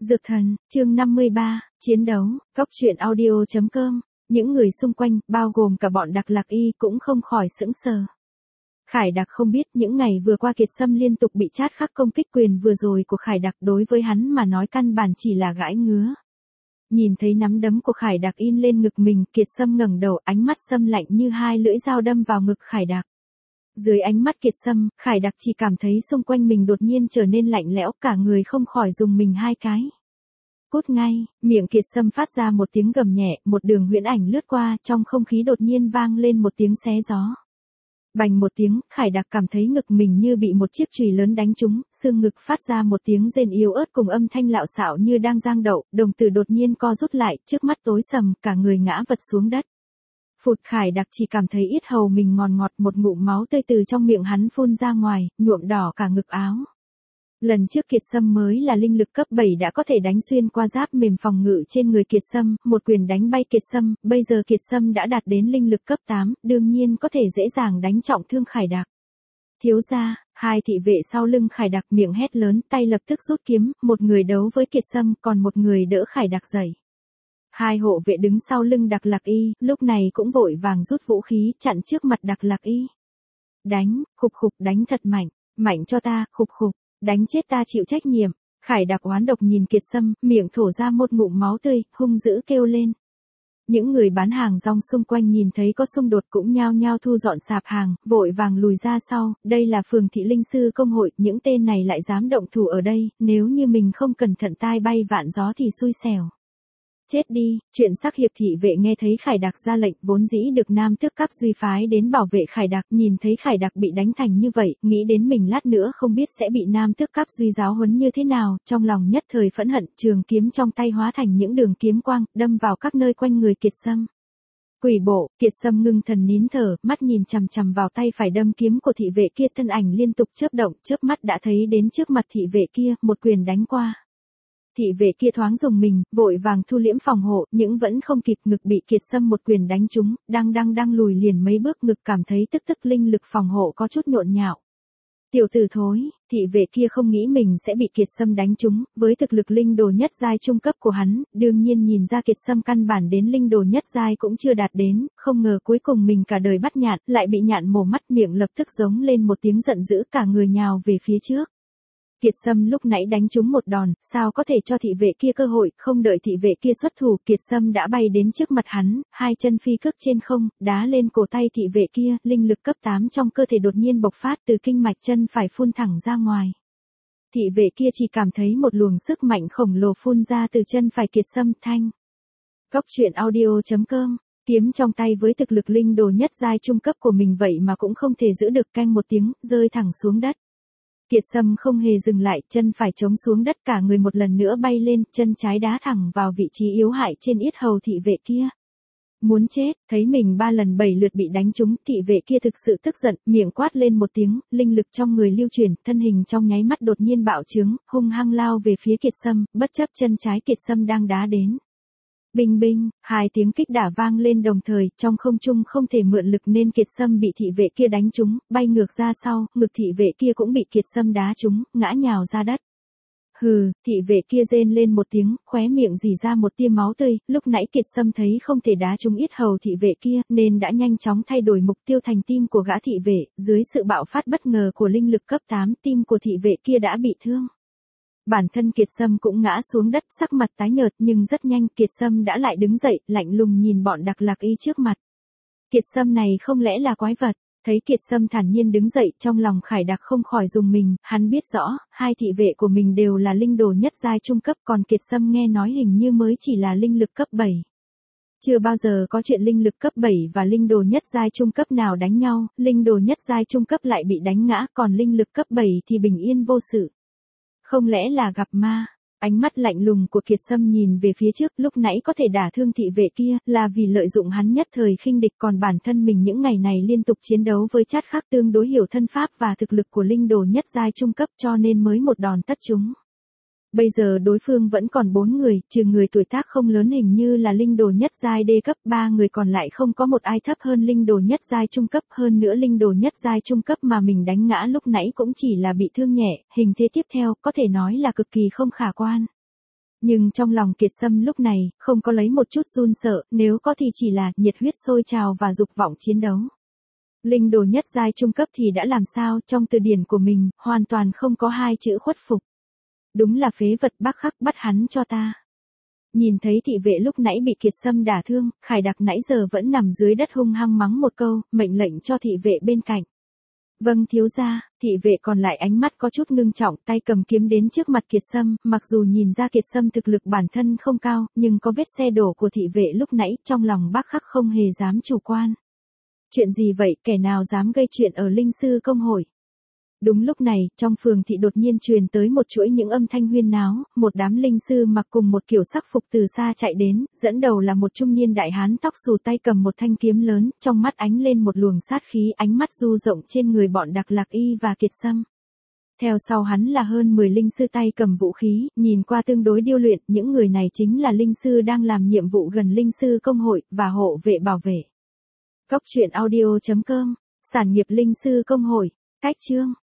Dược thần, chương 53, chiến đấu, góc truyện audio.com, những người xung quanh, bao gồm cả bọn Đặc Lạc Y cũng không khỏi sững sờ. Khải Đặc không biết những ngày vừa qua Kiệt Sâm liên tục bị Trát Khắc công kích, quyền vừa rồi của Khải Đặc đối với hắn mà nói căn bản chỉ là gãi ngứa. Nhìn thấy nắm đấm của Khải Đặc in lên ngực mình, Kiệt Sâm ngẩng đầu, ánh mắt sâm lạnh như hai lưỡi dao đâm vào ngực Khải Đặc. Dưới ánh mắt Kiệt Sâm, Khải Đặc chỉ cảm thấy xung quanh mình đột nhiên trở nên lạnh lẽo, cả người không khỏi rùng mình hai cái. Cút ngay, miệng Kiệt Sâm phát ra một tiếng gầm nhẹ, một đường huyễn ảnh lướt qua, trong không khí đột nhiên vang lên một tiếng xé gió. Bành một tiếng, Khải Đặc cảm thấy ngực mình như bị một chiếc chùy lớn đánh trúng, xương ngực phát ra một tiếng rên yếu ớt cùng âm thanh lạo xạo như đang giang đậu, đồng tử đột nhiên co rút lại, trước mắt tối sầm, cả người ngã vật xuống đất. Phụt, Khải Đặc chỉ cảm thấy yết hầu mình ngọt ngọt, một ngụm máu tươi từ trong miệng hắn phun ra ngoài, nhuộm đỏ cả ngực áo. Lần trước Kiệt Sâm mới là linh lực cấp 7 đã có thể đánh xuyên qua giáp mềm phòng ngự trên người Kiệt Sâm, một quyền đánh bay Kiệt Sâm, bây giờ Kiệt Sâm đã đạt đến linh lực cấp 8, đương nhiên có thể dễ dàng đánh trọng thương Khải Đặc. Thiếu gia, hai thị vệ sau lưng Khải Đặc miệng hét lớn, tay lập tức rút kiếm, một người đấu với Kiệt Sâm, còn một người đỡ Khải Đặc dậy. Hai hộ vệ đứng sau lưng Đặc Lạc Y, lúc này cũng vội vàng rút vũ khí, chặn trước mặt Đặc Lạc Y. Đánh, khục khục, đánh thật mạnh, mạnh cho ta, khục khục, đánh chết ta chịu trách nhiệm. Khải Đặc oán độc nhìn Kiệt Sâm, miệng thổ ra một ngụm máu tươi, hung dữ kêu lên. Những người bán hàng rong xung quanh nhìn thấy có xung đột cũng nhao nhao thu dọn sạp hàng, vội vàng lùi ra sau, đây là phường thị linh sư công hội, những tên này lại dám động thủ ở đây, nếu như mình không cẩn thận tai bay vạn gió thì xui xẻo. Chết đi, chuyện sắc hiệp thị vệ nghe thấy Khải Đặc ra lệnh, vốn dĩ được Nam Tước Cấp Duy phái đến bảo vệ Khải Đặc, nhìn thấy Khải Đặc bị đánh thành như vậy, nghĩ đến mình lát nữa không biết sẽ bị Nam Tước Cấp Duy giáo huấn như thế nào, trong lòng nhất thời phẫn hận, trường kiếm trong tay hóa thành những đường kiếm quang, đâm vào các nơi quanh người Kiệt Sâm. Quỷ bộ, Kiệt Sâm ngưng thần nín thở, mắt nhìn chằm chằm vào tay phải đâm kiếm của thị vệ kia, thân ảnh liên tục chớp động, chớp mắt đã thấy đến trước mặt thị vệ kia, một quyền đánh qua. Thị vệ kia thoáng dùng mình, vội vàng thu liễm phòng hộ, nhưng vẫn không kịp, ngực bị Kiệt Sâm một quyền đánh trúng, đang lùi liền mấy bước, ngực cảm thấy tức linh lực phòng hộ có chút nhộn nhạo. Tiểu tử thối, thị vệ kia không nghĩ mình sẽ bị Kiệt Sâm đánh trúng, với thực lực linh đồ nhất giai trung cấp của hắn, đương nhiên nhìn ra Kiệt Sâm căn bản đến linh đồ nhất giai cũng chưa đạt đến, không ngờ cuối cùng mình cả đời bắt nhạn, lại bị nhạn mổ mắt, miệng lập tức giống lên một tiếng giận dữ, cả người nhào về phía trước. Kiệt Sâm lúc nãy đánh trúng một đòn, sao có thể cho thị vệ kia cơ hội, không đợi thị vệ kia xuất thủ, Kiệt Sâm đã bay đến trước mặt hắn, hai chân phi cước trên không, đá lên cổ tay thị vệ kia, linh lực cấp 8 trong cơ thể đột nhiên bộc phát, từ kinh mạch chân phải phun thẳng ra ngoài. Thị vệ kia chỉ cảm thấy một luồng sức mạnh khổng lồ phun ra từ chân phải Kiệt Sâm. Thanh. Góc truyện audio.com, kiếm trong tay với thực lực linh đồ nhất giai trung cấp của mình vậy mà cũng không thể giữ được, canh một tiếng, rơi thẳng xuống đất. Kiệt Sâm không hề dừng lại, chân phải chống xuống đất, cả người một lần nữa bay lên, chân trái đá thẳng vào vị trí yếu hại trên yết hầu thị vệ kia. Muốn chết, thấy mình 3 lần 7 lượt bị đánh trúng, thị vệ kia thực sự tức giận, miệng quát lên một tiếng, linh lực trong người lưu chuyển, thân hình trong nháy mắt đột nhiên bạo trướng, hung hăng lao về phía Kiệt Sâm, bất chấp chân trái Kiệt Sâm đang đá đến. Binh binh, hai tiếng kích đả vang lên đồng thời, trong không trung không thể mượn lực nên Kiệt Sâm bị thị vệ kia đánh trúng, bay ngược ra sau, ngực thị vệ kia cũng bị Kiệt Sâm đá trúng, ngã nhào ra đất. Hừ, thị vệ kia rên lên một tiếng, khóe miệng rỉ ra một tia máu tươi, lúc nãy Kiệt Sâm thấy không thể đá trúng yết hầu thị vệ kia, nên đã nhanh chóng thay đổi mục tiêu thành tim của gã thị vệ, dưới sự bạo phát bất ngờ của linh lực cấp 8, tim của thị vệ kia đã bị thương. Bản thân Kiệt Sâm cũng ngã xuống đất, sắc mặt tái nhợt, nhưng rất nhanh Kiệt Sâm đã lại đứng dậy, lạnh lùng nhìn bọn Đặc Lạc Y trước mặt. Kiệt Sâm này không lẽ là quái vật? Thấy Kiệt Sâm thản nhiên đứng dậy, trong lòng Khải Đặc không khỏi rùng mình, hắn biết rõ, hai thị vệ của mình đều là linh đồ nhất giai trung cấp, còn Kiệt Sâm nghe nói hình như mới chỉ là linh lực cấp 7. Chưa bao giờ có chuyện linh lực cấp 7 và linh đồ nhất giai trung cấp nào đánh nhau, linh đồ nhất giai trung cấp lại bị đánh ngã, còn linh lực cấp 7 thì bình yên vô sự. Không lẽ là gặp ma? Ánh mắt lạnh lùng của Kiệt Sâm nhìn về phía trước, lúc nãy có thể đả thương thị vệ kia, là vì lợi dụng hắn nhất thời khinh địch, còn bản thân mình những ngày này liên tục chiến đấu với Trát Khắc tương đối hiểu thân pháp và thực lực của linh đồ nhất giai trung cấp cho nên mới một đòn tất chúng. Bây giờ đối phương vẫn còn 4 người, trừ người tuổi tác không lớn hình như là linh đồ nhất giai D cấp, 3 người còn lại không có một ai thấp hơn linh đồ nhất giai trung cấp, hơn nữa linh đồ nhất giai trung cấp mà mình đánh ngã lúc nãy cũng chỉ là bị thương nhẹ, hình thế tiếp theo có thể nói là cực kỳ không khả quan. Nhưng trong lòng Kiệt Sâm lúc này, không có lấy một chút run sợ, nếu có thì chỉ là nhiệt huyết sôi trào và dục vọng chiến đấu. Linh đồ nhất giai trung cấp thì đã làm sao, trong từ điển của mình, hoàn toàn không có hai chữ khuất phục. Đúng là phế vật, bác khắc, bắt hắn cho ta. Nhìn thấy thị vệ lúc nãy bị Kiệt Sâm đả thương, Khải Đặc nãy giờ vẫn nằm dưới đất hung hăng mắng một câu, mệnh lệnh cho thị vệ bên cạnh. Vâng thiếu gia, thị vệ còn lại ánh mắt có chút ngưng trọng, tay cầm kiếm đến trước mặt Kiệt Sâm, mặc dù nhìn ra Kiệt Sâm thực lực bản thân không cao, nhưng có vết xe đổ của thị vệ lúc nãy, trong lòng bác khắc không hề dám chủ quan. Chuyện gì vậy, kẻ nào dám gây chuyện ở linh sư công hội? Đúng lúc này, trong phường thị đột nhiên truyền tới một chuỗi những âm thanh huyên náo, một đám linh sư mặc cùng một kiểu sắc phục từ xa chạy đến, dẫn đầu là một trung niên đại hán tóc xù tay cầm một thanh kiếm lớn, trong mắt ánh lên một luồng sát khí, ánh mắt du rộng trên người bọn Đặc Lạc Y và Kiệt Sâm. Theo sau hắn là hơn 10 linh sư tay cầm vũ khí, nhìn qua tương đối điêu luyện, những người này chính là linh sư đang làm nhiệm vụ gần linh sư công hội, và hộ vệ bảo vệ. Cốc truyện audio.com, sản nghiệp linh sư công hội, cách chương.